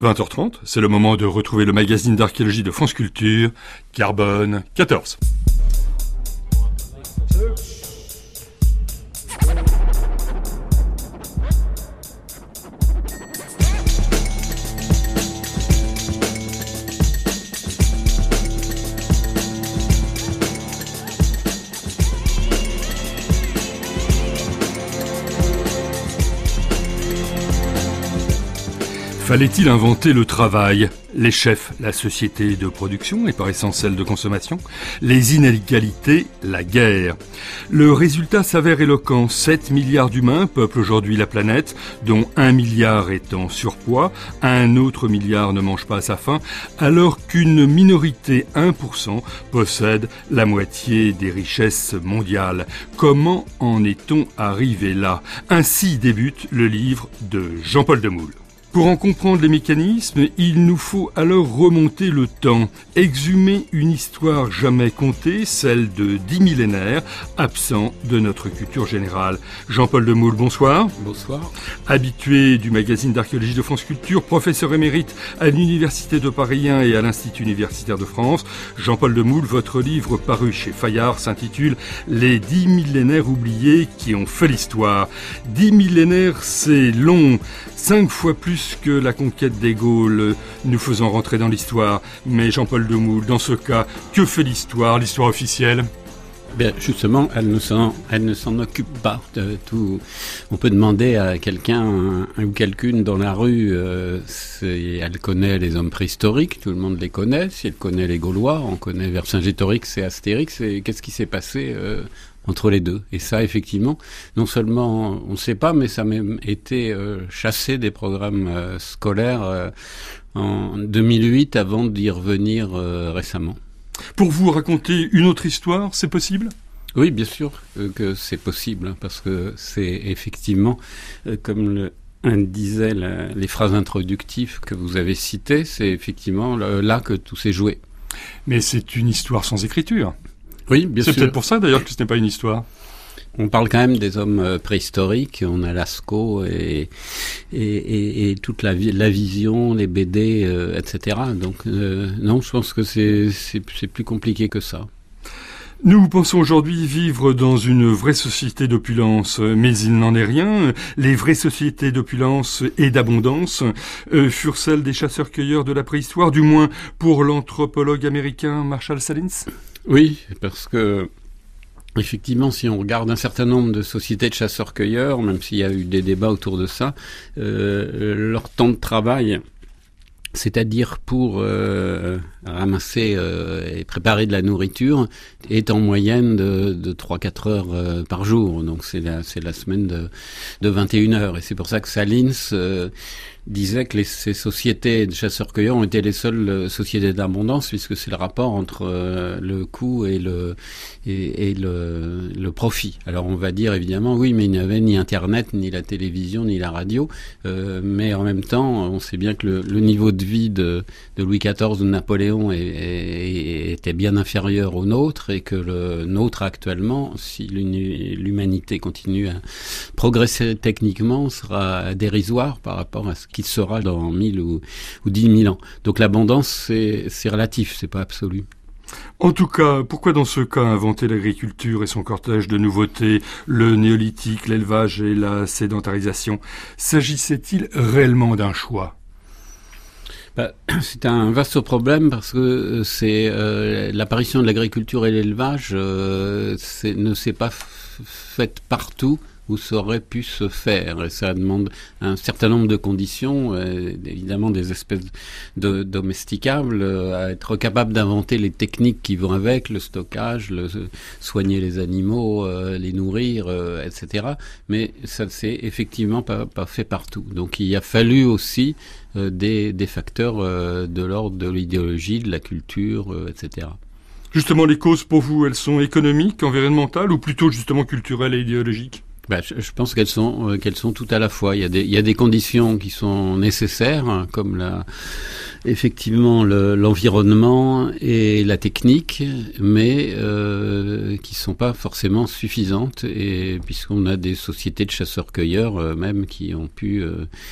20h30, c'est le moment de retrouver le magazine d'archéologie de France Culture, Carbone 14. Fallait-il inventer le travail, les chefs, la société de production et par essence celle de consommation, les inégalités, la guerre? Le résultat s'avère éloquent. 7 milliards d'humains peuplent aujourd'hui la planète, dont 1 milliard est en surpoids, un autre milliard ne mange pas à sa faim, alors qu'une minorité, 1%, possède la moitié des richesses mondiales. Comment en est-on arrivé là? Ainsi débute le livre de Jean-Paul Demoule. Pour en comprendre les mécanismes, il nous faut alors remonter le temps, exhumer une histoire jamais contée, celle de 10 millénaires, absents de notre culture générale. Jean-Paul Demoule, bonsoir. Bonsoir. Habitué du magazine d'archéologie de France Culture, professeur émérite à l'Université de Paris 1 et à l'Institut universitaire de France, Jean-Paul Demoule, votre livre paru chez Fayard s'intitule « Les 10 millénaires oubliés qui ont fait l'histoire ». 10 millénaires, c'est long, 5 fois plus que la conquête des Gaules, nous faisant rentrer dans l'histoire. Mais Jean-Paul Demoule, dans ce cas, que fait l'histoire officielle? Bien, justement, elle ne s'en occupe pas. Tout. On peut demander à quelqu'un ou quelqu'une dans la rue, elle connaît les hommes préhistoriques, tout le monde les connaît. Si elle connaît les Gaulois, on connaît Vercingétorix et Astérix. Et qu'est-ce qui s'est passé entre les deux? Et ça, effectivement, non seulement on ne sait pas, mais ça a même été chassé des programmes scolaires en 2008 avant d'y revenir récemment. Pour vous raconter une autre histoire, c'est possible ? Oui, bien sûr que c'est possible, parce que c'est effectivement, comme disaient les phrases introductives que vous avez citées, c'est effectivement là que tout s'est joué. Mais c'est une histoire sans écriture. Oui, bien sûr. C'est peut-être pour ça d'ailleurs que ce n'est pas une histoire. On parle quand même des hommes préhistoriques, on a Lascaux et toute la vision, les BD, etc. Donc non, je pense que c'est plus compliqué que ça. Nous pensons aujourd'hui vivre dans une vraie société d'opulence, mais il n'en est rien. Les vraies sociétés d'opulence et d'abondance furent celles des chasseurs-cueilleurs de la préhistoire, du moins pour l'anthropologue américain Marshall Sahlins. Oui, parce que effectivement, si on regarde un certain nombre de sociétés de chasseurs-cueilleurs, même s'il y a eu des débats autour de ça, leur temps de travail, c'est-à-dire pour ramasser et préparer de la nourriture, est en moyenne de 3-4 heures par jour. Donc c'est la semaine de 21 heures. Et c'est pour ça que Sahlins disait que ces sociétés de chasseurs-cueilleurs ont été les seules sociétés d'abondance, puisque c'est le rapport entre le coût et le profit. Alors on va dire évidemment oui, mais il n'y avait ni Internet, ni la télévision, ni la radio, mais en même temps on sait bien que le niveau de vie de Louis XIV ou de Napoléon était bien inférieur au nôtre, et que le nôtre actuellement, si l'humanité continue à progresser techniquement, sera dérisoire par rapport à ce qu'il sera dans 1000 ou 10 000 ans. Donc l'abondance, c'est relatif, c'est pas absolu. En tout cas, pourquoi dans ce cas inventer l'agriculture et son cortège de nouveautés, le néolithique, l'élevage et la sédentarisation? S'agissait-il réellement d'un choix? C'est un vaste problème, parce que c'est l'apparition de l'agriculture et l'élevage ne s'est pas faite partout où ça aurait pu se faire, et ça demande un certain nombre de conditions, évidemment des espèces domesticables, à être capable d'inventer les techniques qui vont avec, le stockage, soigner les animaux, les nourrir, etc. Mais ça ne s'est effectivement pas fait partout. Donc il a fallu aussi des facteurs de l'ordre de l'idéologie, de la culture, etc. Justement, les causes pour vous, elles sont économiques, environnementales, ou plutôt justement culturelles et idéologiques? Je pense qu'elles sont tout à la fois. Il y a des conditions qui sont nécessaires, hein, comme effectivement l'environnement et la technique, mais qui sont pas forcément suffisantes, et puisqu'on a des sociétés de chasseurs-cueilleurs même qui ont pu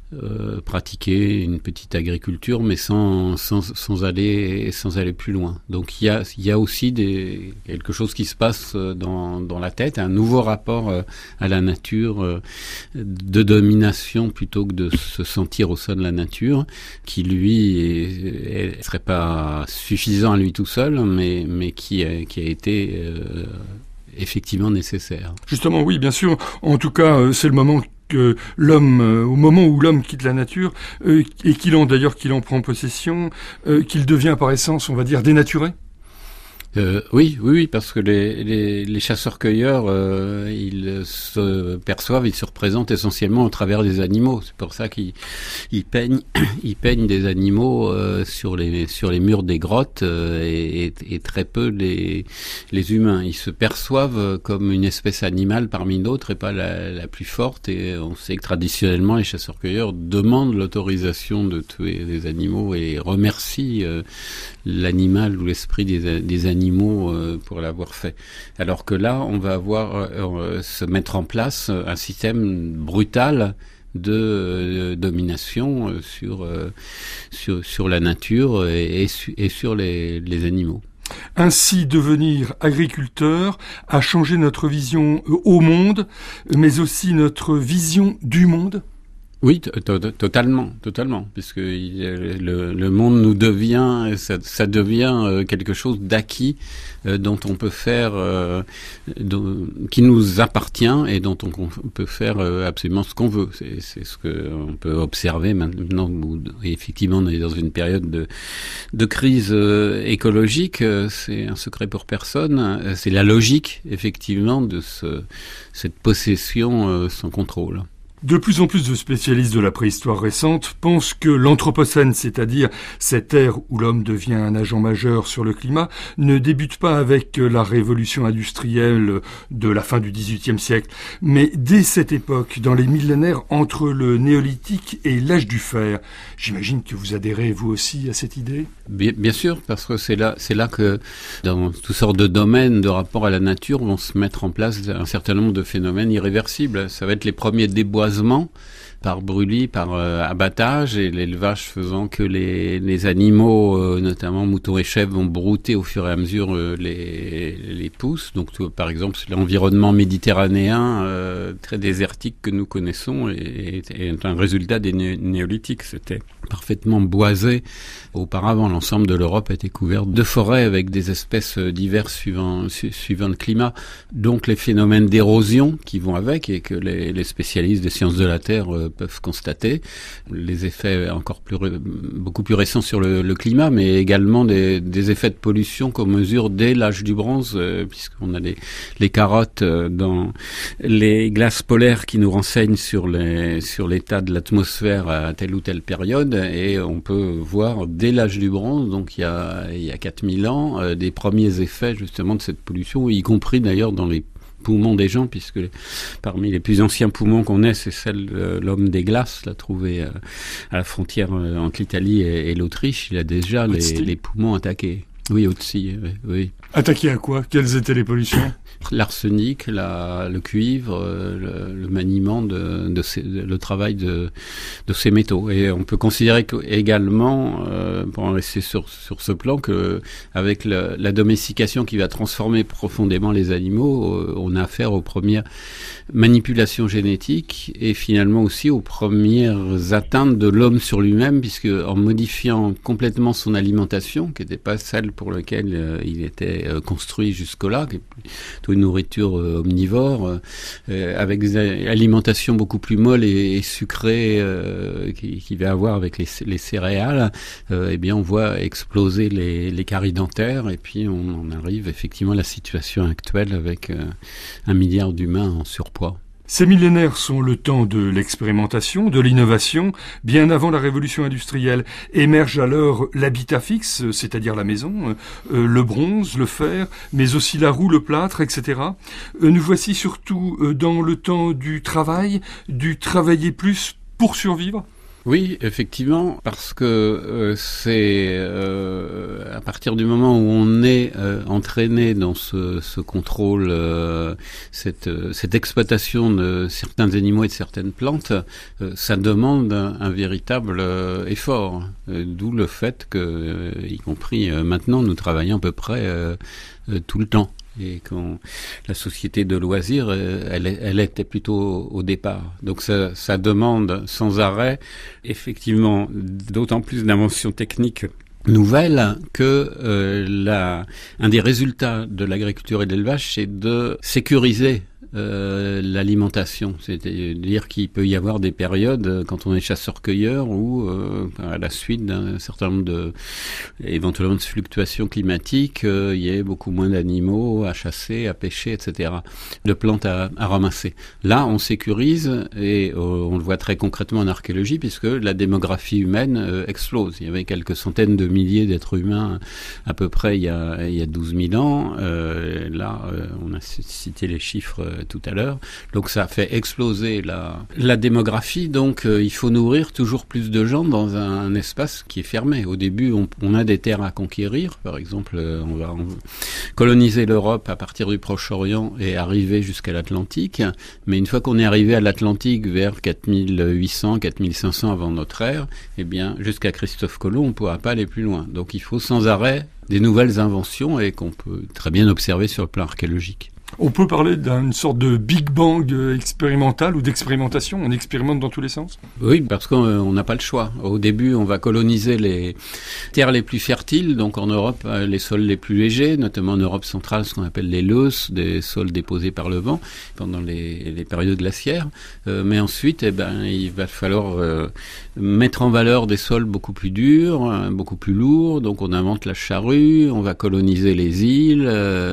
pratiquer une petite agriculture, mais sans aller plus loin. Donc il y a aussi quelque chose qui se passe dans la tête, un nouveau rapport à la nature, de domination plutôt que de se sentir au sein de la nature, qui lui serait pas suffisant à lui tout seul, mais qui a été effectivement nécessaire. Justement, oui, bien sûr. En tout cas, c'est le moment que l'homme, au moment où l'homme quitte la nature, et qu'il en prend possession, qu'il devient par essence, on va dire, dénaturé. Oui, parce que les chasseurs-cueilleurs, ils se perçoivent, ils se représentent essentiellement au travers des animaux. C'est pour ça qu'ils peignent des animaux sur les murs des grottes et très peu les humains. Ils se perçoivent comme une espèce animale parmi d'autres et pas la plus forte. Et on sait que traditionnellement, les chasseurs-cueilleurs demandent l'autorisation de tuer des animaux et remercient l'animal ou l'esprit des animaux pour l'avoir fait. Alors que là, on va avoir se mettre en place un système brutal de domination sur la nature et sur les animaux. Ainsi, devenir agriculteur a changé notre vision au monde, mais aussi notre vision du monde. Oui, totalement, puisque le monde nous devient, ça devient quelque chose d'acquis dont on peut faire, qui nous appartient et dont on peut faire absolument ce qu'on veut. C'est ce que on peut observer maintenant. Effectivement, on est dans une période de crise écologique. C'est un secret pour personne. C'est la logique, effectivement, de cette possession sans contrôle. De plus en plus de spécialistes de la préhistoire récente pensent que l'Anthropocène, c'est-à-dire cette ère où l'homme devient un agent majeur sur le climat, ne débute pas avec la révolution industrielle de la fin du XVIIIe siècle, mais dès cette époque, dans les millénaires entre le néolithique et l'âge du fer. J'imagine que vous adhérez vous aussi à cette idée ? Bien sûr, parce que c'est là que dans toutes sortes de domaines de rapport à la nature vont se mettre en place un certain nombre de phénomènes irréversibles. Ça va être les premiers déboisements par brûlis, par abattage, et l'élevage faisant que les animaux, notamment moutons et chèvres, vont brouter au fur et à mesure les pousses. Donc, par exemple, l'environnement méditerranéen très désertique que nous connaissons est un résultat des néolithiques. C'était parfaitement boisé. Auparavant, l'ensemble de l'Europe était couvert de forêts avec des espèces diverses suivant le climat. Donc, les phénomènes d'érosion qui vont avec et que les spécialistes des sciences de la Terre peuvent constater, les effets beaucoup plus récents sur le climat, mais également des effets de pollution qu'on mesure dès l'âge du bronze, puisqu'on a les carottes dans les glaces polaires qui nous renseignent sur l'état de l'atmosphère à telle ou telle période, et on peut voir dès l'âge du bronze, donc il y a 4000 ans, des premiers effets justement de cette pollution, y compris d'ailleurs dans les poumons des gens, puisque parmi les plus anciens poumons qu'on ait, c'est celle de l'homme des glaces, l'a trouvé à la frontière entre l'Italie et l'Autriche. Il a déjà les poumons attaqués. Oui, Otzi, oui. Attaqués à quoi ? Quelles étaient les pollutions ? L'arsenic, le cuivre, le maniement le travail de ces métaux. Et on peut considérer également, pour en rester sur ce plan, que avec la domestication qui va transformer profondément les animaux, on a affaire aux premières manipulations génétiques et finalement aussi aux premières atteintes de l'homme sur lui-même, puisque en modifiant complètement son alimentation, qui n'était pas celle pour laquelle il était construit jusque-là, qui est plutôt une nourriture omnivore, avec des alimentations beaucoup plus molles et sucrées qu'il va avoir avec les céréales, eh bien on voit exploser les caries dentaires, et puis on arrive effectivement à la situation actuelle avec 1 milliard d'humains en surpoids. Ces millénaires sont le temps de l'expérimentation, de l'innovation. Bien avant la révolution industrielle, émerge alors l'habitat fixe, c'est-à-dire la maison, le bronze, le fer, mais aussi la roue, le plâtre, etc. Nous voici surtout dans le temps du travail, du travailler plus pour survivre. Oui, effectivement, parce que c'est à partir du moment où on est entraîné dans ce contrôle, cette exploitation de certains animaux et de certaines plantes, ça demande un véritable effort. D'où le fait que, y compris maintenant, nous travaillons à peu près tout le temps. Et quand la société de loisirs, elle était plutôt au départ. Donc ça demande sans arrêt, effectivement, d'autant plus d'inventions techniques nouvelles que un des résultats de l'agriculture et de l'élevage, c'est de sécuriser l'alimentation, c'est-à-dire qu'il peut y avoir des périodes quand on est chasseur-cueilleur où à la suite d'un certain nombre éventuellement de fluctuations climatiques, il y ait beaucoup moins d'animaux à chasser, à pêcher, etc., de plantes à ramasser. Là, on sécurise et on le voit très concrètement en archéologie puisque la démographie humaine explose. Il y avait quelques centaines de milliers d'êtres humains à peu près il y a 12 000 ans. Là, on a cité les chiffres tout à l'heure. Donc ça fait exploser la démographie. Donc il faut nourrir toujours plus de gens dans un espace qui est fermé. Au début, on a des terres à conquérir. Par exemple, on va coloniser l'Europe à partir du Proche-Orient et arriver jusqu'à l'Atlantique. Mais une fois qu'on est arrivé à l'Atlantique vers 4800, 4500 avant notre ère, eh bien, jusqu'à Christophe Colomb, on ne pourra pas aller plus loin. Donc il faut sans arrêt des nouvelles inventions et qu'on peut très bien observer sur le plan archéologique. On peut parler d'une sorte de Big Bang expérimental ou d'expérimentation. On expérimente dans tous les sens. Oui, parce qu'on n'a pas le choix. Au début, on va coloniser les terres les plus fertiles. Donc en Europe, les sols les plus légers, notamment en Europe centrale, ce qu'on appelle les loess, des sols déposés par le vent pendant les périodes glaciaires. Mais ensuite, il va falloir mettre en valeur des sols beaucoup plus durs, beaucoup plus lourds. Donc on invente la charrue, on va coloniser les îles,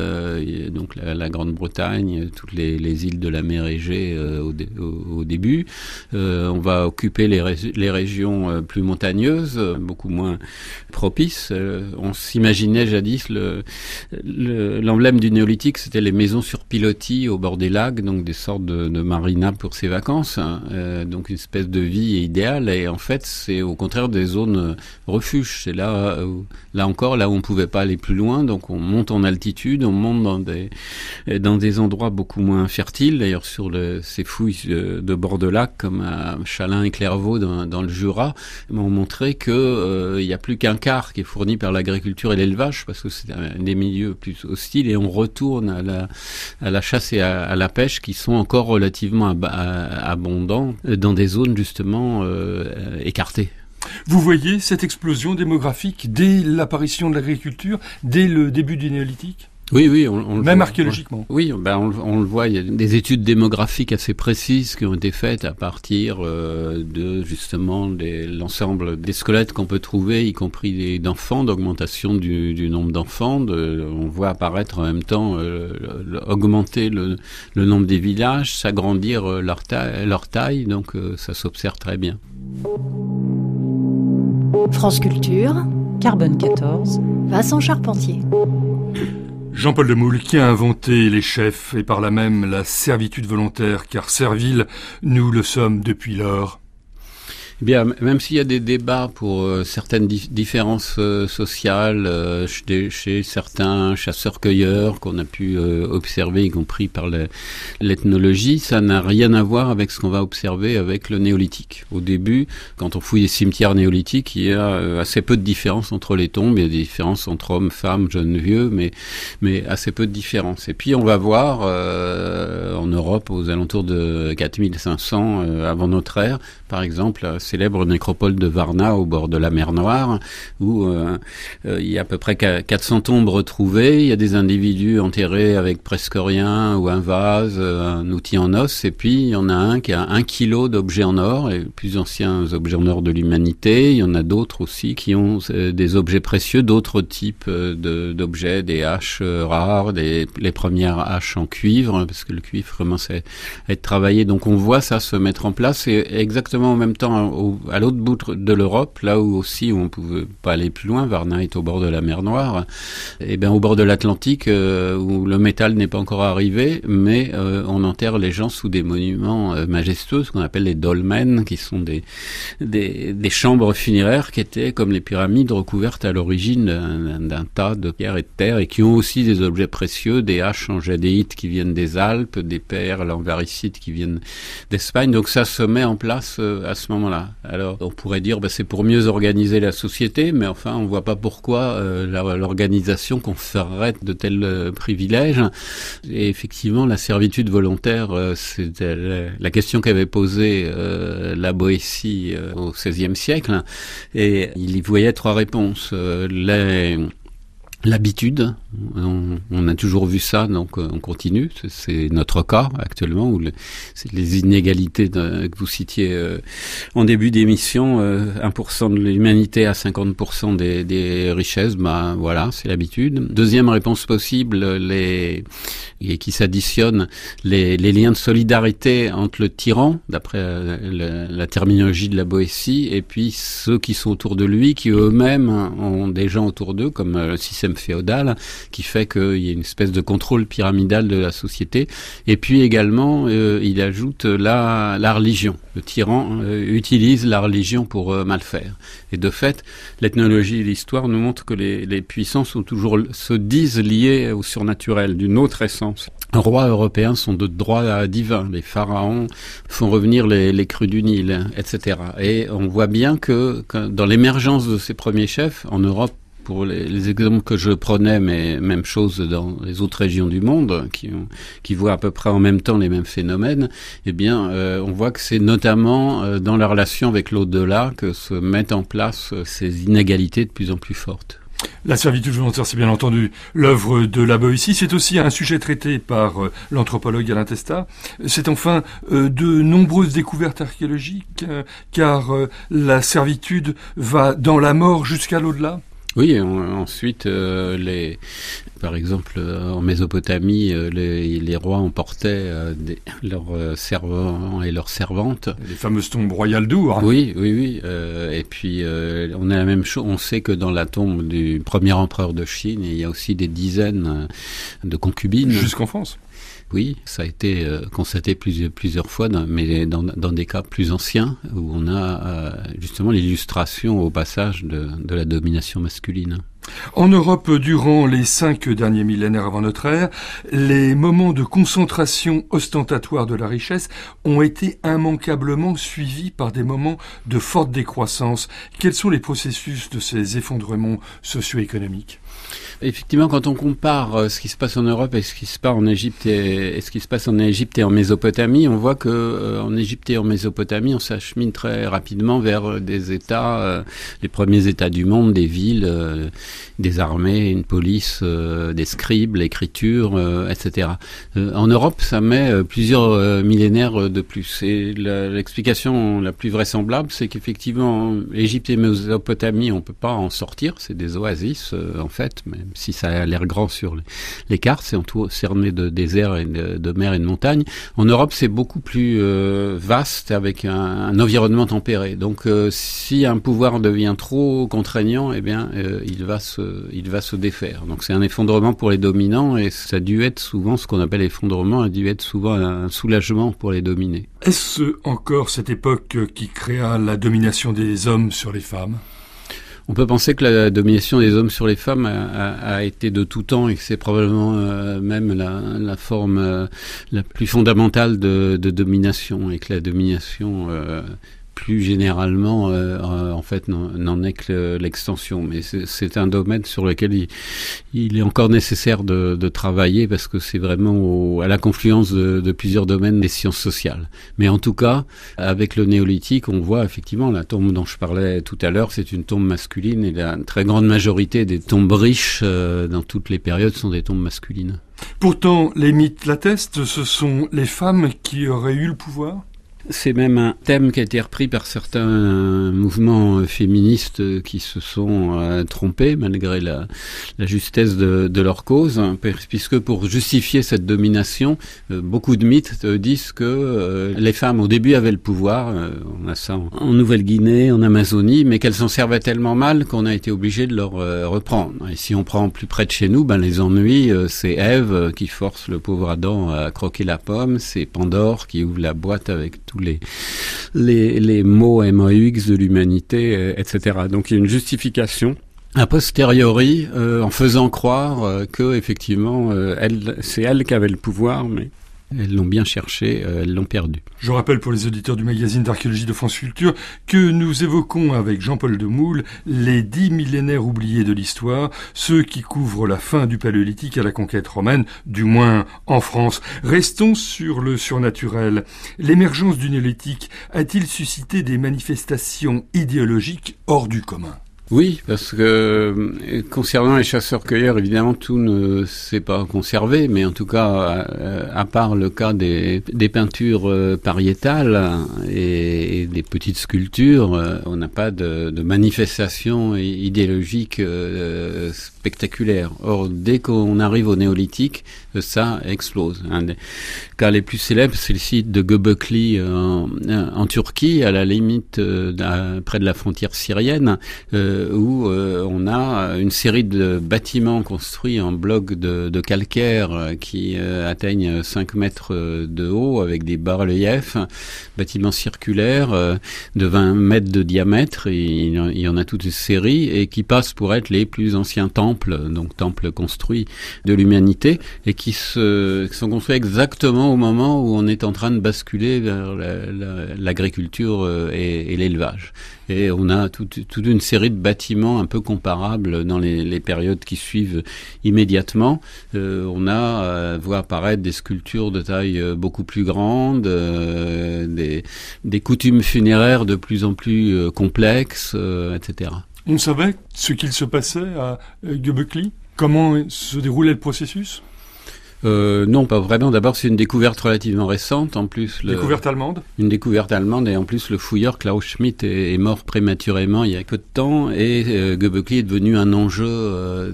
donc la Grande-Bretagne, toutes les îles de la mer Égée au début. On va occuper les régions plus montagneuses, beaucoup moins propices. On s'imaginait jadis l'emblème du néolithique, c'était les maisons sur pilotis au bord des lacs, donc des sortes de marinas pour ses vacances. Donc une espèce de vie idéale. Et en fait, c'est au contraire des zones refuges. C'est là encore, là où on pouvait pas aller plus loin. Donc on monte en altitude, on monte dans des endroits beaucoup moins fertiles. D'ailleurs, sur ces fouilles de bord de lac, comme à Chalain et Clairvaux dans le Jura, m'ont montré que il y a plus qu'un quart qui est fourni par l'agriculture et l'élevage, parce que c'est des milieux plus hostiles, et on retourne à la chasse et à la pêche qui sont encore relativement abondants dans des zones justement écartées. Vous voyez cette explosion démographique dès l'apparition de l'agriculture, dès le début du néolithique ? Oui, on le même voit, archéologiquement. Oui, on le voit. Il y a des études démographiques assez précises qui ont été faites à partir de justement l'ensemble des squelettes qu'on peut trouver, y compris d'enfants, d'augmentation du nombre d'enfants. On voit apparaître en même temps augmenter le nombre des villages, s'agrandir leur taille. Donc ça s'observe très bien. France Culture, Carbone 14, Vincent Charpentier. Jean-Paul Demoule, qui a inventé les chefs et par là même la servitude volontaire, car servile, nous le sommes depuis lors. Eh bien, même s'il y a des débats pour certaines différences sociales chez certains chasseurs-cueilleurs qu'on a pu observer, y compris par l'ethnologie, ça n'a rien à voir avec ce qu'on va observer avec le néolithique. Au début, quand on fouille les cimetières néolithiques, il y a assez peu de différence entre les tombes. Il y a des différences entre hommes, femmes, jeunes, vieux, mais assez peu de différence. Et puis on va voir en Europe, aux alentours de 4500 avant notre ère, par exemple, la célèbre nécropole de Varna au bord de la mer Noire, où il y a à peu près 400 tombes retrouvées. Il y a des individus enterrés avec presque rien, ou un vase, un outil en os, et puis il y en a un qui a 1 kilo d'objets en or, les plus anciens objets en or de l'humanité. Il y en a d'autres aussi qui ont des objets précieux, d'autres types d'objets, des haches rares, les premières haches en cuivre, parce que le cuivre commence à être travaillé. Donc on voit ça se mettre en place, et exactement exactement en même temps à l'autre bout de l'Europe, là où aussi on pouvait pas aller plus loin. Varna est au bord de la mer Noire, et bien au bord de l'Atlantique où le métal n'est pas encore arrivé, mais on enterre les gens sous des monuments majestueux, ce qu'on appelle les dolmens, qui sont des chambres funéraires qui étaient comme les pyramides recouvertes à l'origine d'un tas de pierres et de terre, et qui ont aussi des objets précieux, des haches en jadéite qui viennent des Alpes, des perles en varicite qui viennent d'Espagne. Donc ça se met en place à ce moment-là. Alors on pourrait dire c'est pour mieux organiser la société, mais enfin on voit pas pourquoi l'organisation conférerait de tels privilèges. Et effectivement, la servitude volontaire, c'était la question qu'avait posée la Boétie au XVIe siècle, et il y voyait 3 réponses. L'habitude, on a toujours vu ça, donc on continue. C'est notre cas actuellement, où c'est les inégalités que vous citiez en début d'émission, 1% de l'humanité à 50% des richesses, voilà, c'est l'habitude. Deuxième réponse possible, et qui s'additionnent, les liens de solidarité entre le tyran, d'après la terminologie de la Boétie, et puis ceux qui sont autour de lui, qui eux-mêmes ont des gens autour d'eux, comme le système féodal, qui fait qu'il y a une espèce de contrôle pyramidal de la société. Et puis également, il ajoute la religion. Le tyran utilise la religion pour mal faire. Et de fait, l'ethnologie et l'histoire nous montrent que les puissances se disent liées au surnaturel, d'une autre essence. Les rois européens sont de droit divin. Les pharaons font revenir les crues du Nil, etc. Et on voit bien que dans l'émergence de ces premiers chefs, en Europe, pour les exemples que je prenais, mais même chose dans les autres régions du monde, qui voient à peu près en même temps les mêmes phénomènes, eh bien, on voit que c'est notamment dans la relation avec l'au-delà que se mettent en place ces inégalités de plus en plus fortes. La servitude volontaire, c'est bien entendu l'œuvre de la Boétie. C'est aussi un sujet traité par l'anthropologue Alain Testa. C'est enfin de nombreuses découvertes archéologiques, car la servitude va dans la mort jusqu'à l'au-delà. Oui, ensuite, par exemple, en Mésopotamie, les rois emportaient leurs servants et leurs servantes. Les fameuses tombes royales d'Our. Oui. Et puis, on a la même chose. On sait que dans la tombe du premier empereur de Chine, il y a aussi des dizaines de concubines. Jusqu'en France. Oui, ça a été constaté plusieurs fois, mais dans des cas plus anciens, où on a justement l'illustration au passage de la domination masculine. En Europe, durant les 5 derniers millénaires avant notre ère, les moments de concentration ostentatoire de la richesse ont été immanquablement suivis par des moments de forte décroissance. Quels sont les processus de ces effondrements socio-économiques ? Effectivement, quand on compare ce qui se passe en Europe et ce qui se passe en Égypte et en Mésopotamie, on voit que en Égypte et en Mésopotamie, on s'achemine très rapidement vers des États, les premiers États du monde, des villes, des armées, une police, des scribes, l'écriture, etc. En Europe, ça met plusieurs millénaires de plus. Et l'explication la plus vraisemblable, c'est qu'effectivement, Égypte et Mésopotamie, on peut pas en sortir. C'est des oasis, en fait, même si ça a l'air grand sur les cartes, c'est cerné de déserts et de mers et de montagnes. En Europe, c'est beaucoup plus vaste, avec un environnement tempéré. Donc, si un pouvoir devient trop contraignant, eh bien, il va se défaire. Donc, c'est un effondrement pour les dominants, et ça a dû être souvent, ce qu'on appelle effondrement, a dû être souvent un soulagement pour les dominés. Est-ce encore cette époque qui créa la domination des hommes sur les femmes ? On peut penser que la domination des hommes sur les femmes a été de tout temps, et que c'est probablement même la forme la plus fondamentale de domination, et que la domination plus généralement en fait n'en est que l'extension. Mais c'est un domaine sur lequel il est encore nécessaire de travailler, parce que c'est vraiment à la confluence de plusieurs domaines des sciences sociales. Mais en tout cas, avec le néolithique, on voit effectivement la tombe dont je parlais tout à l'heure, c'est une tombe masculine, et la très grande majorité des tombes riches dans toutes les périodes sont des tombes masculines. Pourtant, les mythes l'attestent, ce sont les femmes qui auraient eu le pouvoir ? C'est même un thème qui a été repris par certains mouvements féministes qui se sont trompés malgré la justesse de leur cause, puisque pour justifier cette domination, beaucoup de mythes disent que les femmes au début avaient le pouvoir, on a ça en Nouvelle-Guinée, en Amazonie, mais qu'elles s'en servaient tellement mal qu'on a été obligé de leur reprendre. Et si on prend plus près de chez nous, les ennuis, c'est Ève qui force le pauvre Adam à croquer la pomme, c'est Pandore qui ouvre la boîte avec tous les mots MAUX de l'humanité, etc. Donc il y a une justification a posteriori en faisant croire que effectivement c'est elle qui avait le pouvoir, mais elles l'ont bien cherché, elles l'ont perdu. Je rappelle pour les auditeurs du magazine d'archéologie de France Culture que nous évoquons avec Jean-Paul Demoule les 10 millénaires oubliés de l'histoire, ceux qui couvrent la fin du Paléolithique à la conquête romaine, du moins en France. Restons sur le surnaturel. L'émergence du néolithique a-t-il suscité des manifestations idéologiques hors du commun ? Oui, parce que concernant les chasseurs-cueilleurs, évidemment, tout ne s'est pas conservé, mais en tout cas, à part le cas des peintures pariétales et des petites sculptures, on n'a pas de manifestation idéologique spectaculaire. Or, dès qu'on arrive au néolithique, ça explose. Un des cas les plus célèbres, c'est le site de Göbekli en Turquie, à la limite près de la frontière syrienne, où on a une série de bâtiments construits en blocs de calcaire qui atteignent 5 mètres de haut avec des bas-reliefs, bâtiments circulaires de 20 mètres de diamètre, il y en a toute une série, et qui passent pour être les plus anciens temples, donc temples construits de l'humanité, et qui sont construits exactement au moment où on est en train de basculer vers l'agriculture et l'élevage. Et on a toute une série de bâtiments un peu comparables dans les périodes qui suivent immédiatement. On a voit apparaître des sculptures de taille beaucoup plus grande, des coutumes funéraires de plus en plus complexes, etc. On savait ce qu'il se passait à Göbekli ? Comment se déroulait le processus ? Non, pas vraiment. D'abord, c'est une découverte relativement récente. En plus, découverte allemande. Une découverte allemande, et en plus, le fouilleur Klaus Schmidt est mort prématurément il y a peu de temps, et Göbekli est devenu un enjeu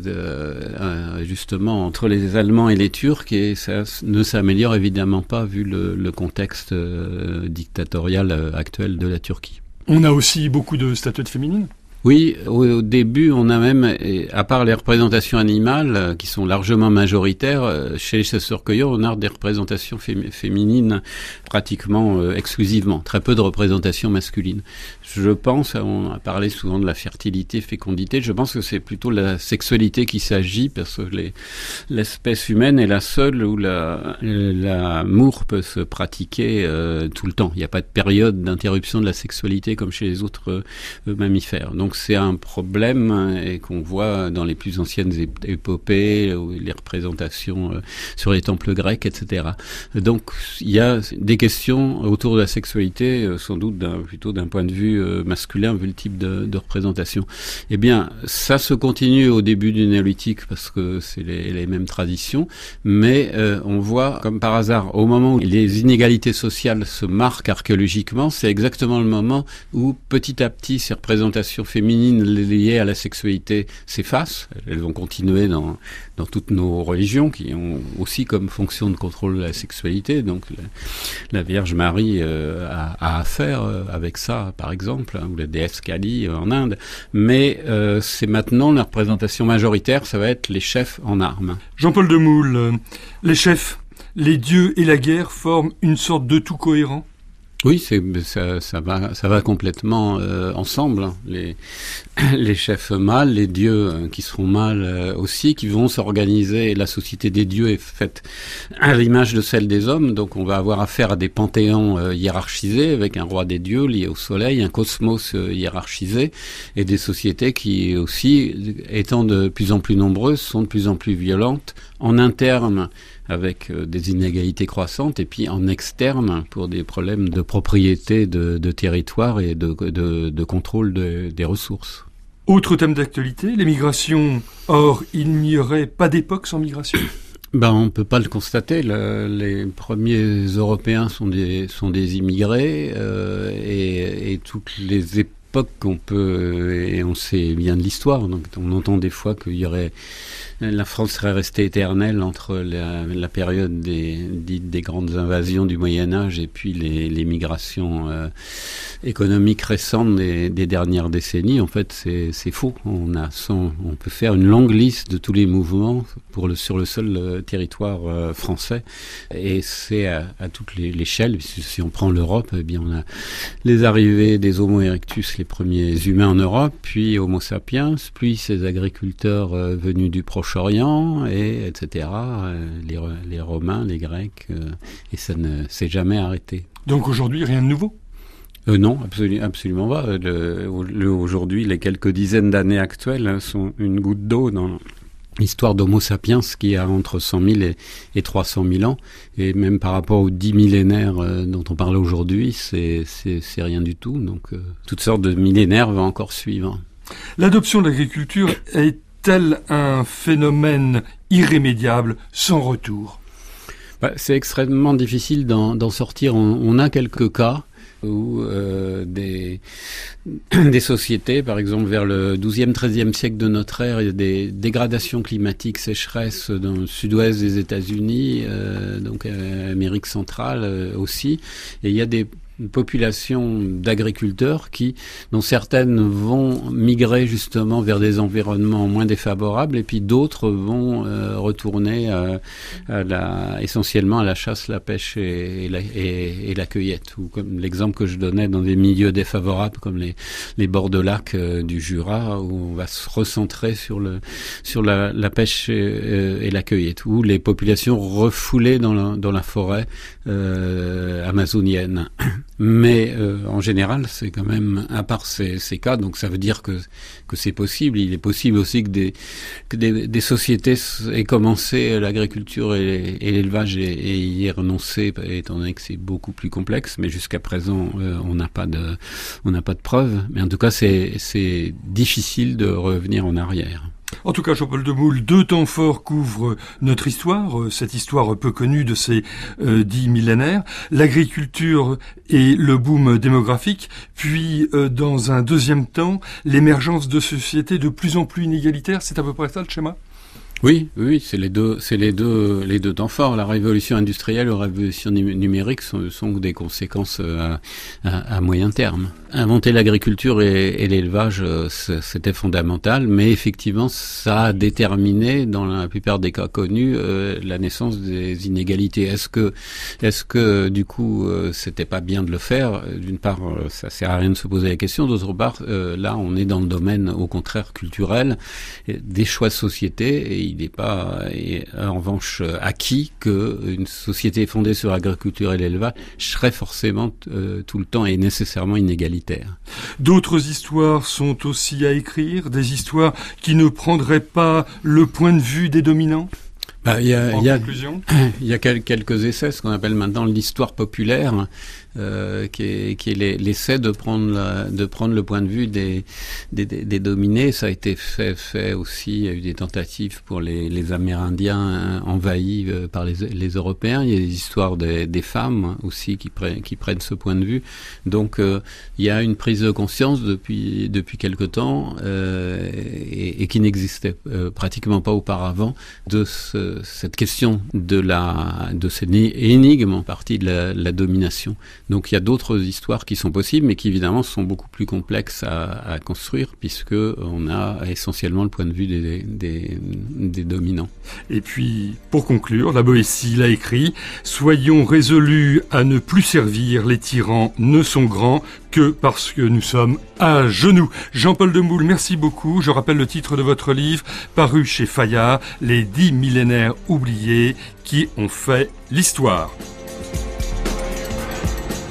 justement entre les Allemands et les Turcs, et ça ne s'améliore évidemment pas vu le contexte dictatorial actuel de la Turquie. On a aussi beaucoup de statuettes féminines. Oui, au début, on a même, à part les représentations animales, qui sont largement majoritaires, chez les chasseurs-cueilleurs, on a des représentations féminines pratiquement exclusivement, très peu de représentations masculines. Je pense, on a parlé souvent de la fertilité, fécondité, je pense que c'est plutôt la sexualité qui s'agit, parce que l'espèce humaine est la seule où l'amour peut se pratiquer tout le temps. Il n'y a pas de période d'interruption de la sexualité comme chez les autres mammifères. Donc c'est un problème et qu'on voit dans les plus anciennes épopées, les représentations sur les temples grecs, etc. Donc il y a des questions autour de la sexualité, sans doute plutôt d'un point de vue masculin, vu le type de représentation. Eh bien, ça se continue au début du néolithique parce que c'est les mêmes traditions, mais on voit, comme par hasard, au moment où les inégalités sociales se marquent archéologiquement, c'est exactement le moment où petit à petit ces représentations féminines liées à la sexualité s'effacent. Elles vont continuer dans toutes nos religions qui ont aussi comme fonction de contrôle de la sexualité. Donc la Vierge Marie a affaire avec ça, par exemple, ou la déesse Kali en Inde. Mais c'est maintenant la représentation majoritaire, ça va être les chefs en armes. Jean-Paul Demoule, les chefs, les dieux et la guerre forment une sorte de tout cohérent ? Oui, ça va complètement ensemble. Les chefs mâles, les dieux qui seront mâles aussi, qui vont s'organiser. La société des dieux est faite à l'image de celle des hommes, donc on va avoir affaire à des panthéons hiérarchisés avec un roi des dieux lié au soleil, un cosmos hiérarchisé, et des sociétés qui aussi, étant de plus en plus nombreuses, sont de plus en plus violentes en interne, avec des inégalités croissantes, et puis en externe pour des problèmes de propriété de territoire et de contrôle des ressources. Autre thème d'actualité, les migrations. Or, il n'y aurait pas d'époque sans migration. On peut pas le constater. Les premiers Européens sont des immigrés et toutes les époques qu'on peut, et on sait bien de l'histoire. Donc on entend des fois qu'il y aurait la France serait restée éternelle entre la période des grandes invasions du Moyen-Âge et puis les migrations économiques récentes des dernières décennies. En fait, c'est faux. On peut faire une longue liste de tous les mouvements sur le seul territoire français. Et c'est à toute l'échelle. Si on prend l'Europe, eh bien, on a les arrivées des Homo erectus, les premiers humains en Europe, puis Homo sapiens, puis ces agriculteurs venus du Proche-Orient, et etc. Les Romains, les Grecs, et ça ne s'est jamais arrêté. Donc aujourd'hui, rien de nouveau ? Non, absolument pas. Aujourd'hui, les quelques dizaines d'années actuelles sont une goutte d'eau dans l'histoire d'Homo sapiens qui a entre 100 000 et 300 000 ans. Et même par rapport aux 10 millénaires dont on parle aujourd'hui, c'est rien du tout. Donc, toutes sortes de millénaires vont encore suivre. L'adoption de l'agriculture est-elle un phénomène irrémédiable, sans retour ? C'est extrêmement difficile d'en sortir. On a quelques cas où des sociétés, par exemple vers le 12e, 13e siècle de notre ère, il y a des dégradations climatiques, sécheresses dans le sud-ouest des États-Unis, donc Amérique centrale aussi, et il y a des populations d'agriculteurs dont certaines vont migrer justement vers des environnements moins défavorables et puis d'autres vont retourner essentiellement à la chasse, la pêche et la cueillette. Ou comme l'exemple que je donnais dans des milieux défavorables comme les bords de lac du Jura, où on va se recentrer sur la pêche et la cueillette, où les populations refoulées dans la forêt amazonienne. Mais en général, c'est quand même, à part ces cas, donc ça veut dire que c'est possible. Il est possible aussi que des sociétés aient commencé l'agriculture et l'élevage et y aient renoncé, étant donné que c'est beaucoup plus complexe. Mais jusqu'à présent, on n'a pas de preuves. Mais en tout cas, c'est difficile de revenir en arrière. En tout cas, Jean-Paul Demoule, 2 temps forts couvrent notre histoire, cette histoire peu connue de ces 10 millénaires, l'agriculture et le boom démographique, puis dans un deuxième temps, l'émergence de sociétés de plus en plus inégalitaires. C'est à peu près ça le schéma ? Oui, c'est les deux temps forts. La révolution industrielle et la révolution numérique sont des conséquences à moyen terme. Inventer l'agriculture et l'élevage, c'était fondamental, mais effectivement, ça a déterminé, dans la plupart des cas connus, la naissance des inégalités. Est-ce que du coup, c'était pas bien de le faire ? D'une part, ça sert à rien de se poser la question. D'autre part, là, on est dans le domaine, au contraire, culturel, des choix de société, et il n'est pas, en revanche, acquis qu'une société fondée sur l'agriculture et l'élevage serait forcément tout le temps et nécessairement inégalitaire. D'autres histoires sont aussi à écrire, des histoires qui ne prendraient pas le point de vue des dominants ? Il y a quelques essais, ce qu'on appelle maintenant l'histoire populaire, qui est l'essai de prendre le point de vue des dominés. Ça a été fait aussi. Il y a eu des tentatives pour les Amérindiens envahis par les Européens. Il y a des histoires des femmes aussi qui prennent ce point de vue. Donc il y a une prise de conscience depuis quelque temps et qui n'existait pratiquement pas auparavant de cette question de cette énigme en partie de la domination. Donc il y a d'autres histoires qui sont possibles, mais qui évidemment sont beaucoup plus complexes à construire, puisque on a essentiellement le point de vue des dominants. Et puis, pour conclure, la Boétie l'a écrit: « Soyons résolus à ne plus servir les tyrans ne sont grands que parce que nous sommes à genoux. » Jean-Paul Demoule, merci beaucoup. Je rappelle le titre de votre livre, paru chez Fayard, « Les 10 millénaires oubliés qui ont fait l'histoire ».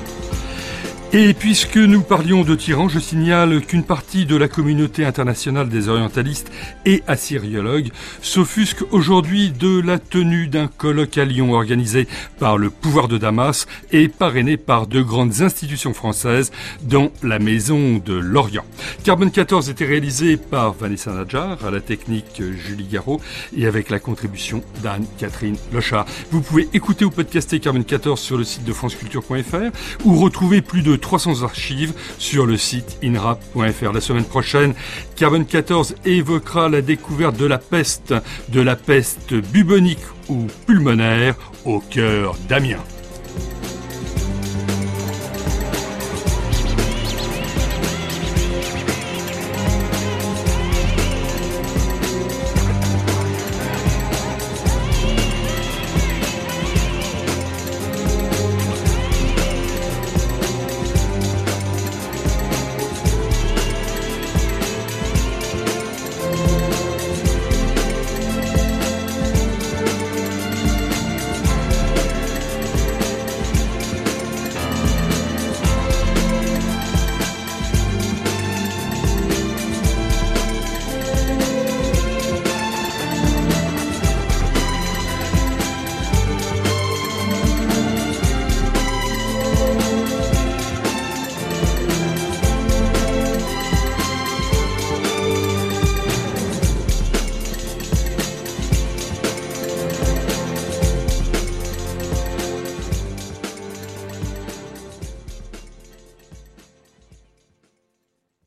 Et puisque nous parlions de tyrans, je signale qu'une partie de la communauté internationale des orientalistes et assyriologues s'offusque aujourd'hui de la tenue d'un colloque à Lyon organisé par le pouvoir de Damas et parrainé par de grandes institutions françaises dans la Maison de l'Orient. Carbone 14 était réalisé par Vanessa Nadjar, à la technique Julie Garot et avec la contribution d'Anne-Catherine Lochard. Vous pouvez écouter ou podcaster Carbone 14 sur le site de franceculture.fr ou retrouver plus de 300 archives sur le site inrap.fr. La semaine prochaine, Carbone 14 évoquera la découverte de la peste bubonique ou pulmonaire au cœur d'Amiens.